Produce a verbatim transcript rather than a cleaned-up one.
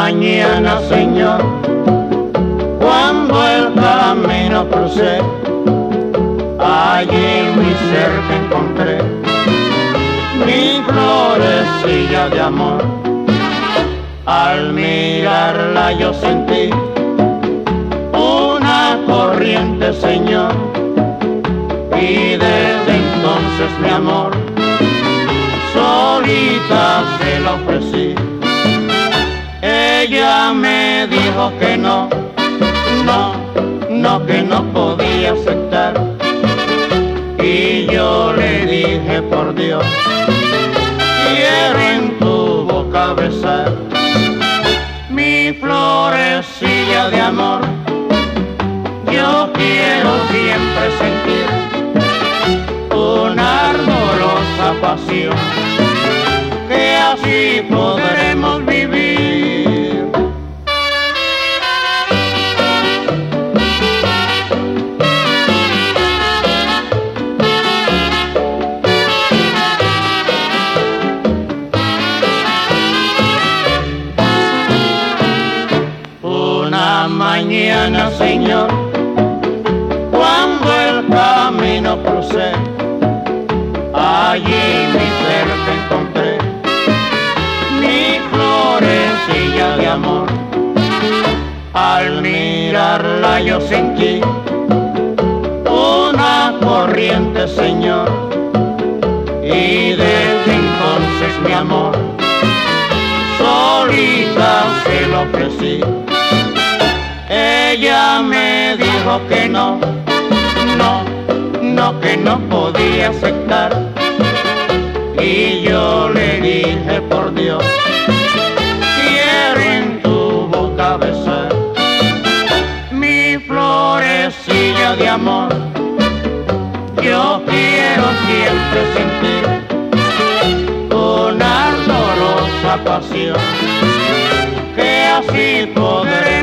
mañana, Señor, cuando el camino crucé, allí mi ser te encontré, mi florecilla de amor. Al mirarla yo sentí una corriente, Señor, y desde entonces mi amor solita se la ofrecí. Ella me dijo que no, no, no, que no podía aceptar. Y yo le dije, por Dios, quiero en tu boca besar mi florecilla de amor. Yo quiero siempre sentir una ardorosa pasión, que así podremos vivir. Una mañana, Señor, cuando el camino crucé, allí mi ser te encontré, mi florecilla de amor. Al mirarla yo sentí una corriente, Señor, y desde entonces mi amor solita se lo ofrecí. Ella me dijo que no, no, no, que no podía aceptar. Y yo le dije, por Dios, quiero en tu boca besar mi florecilla de amor. Yo quiero siempre sentir una ardorosa pasión, que así podré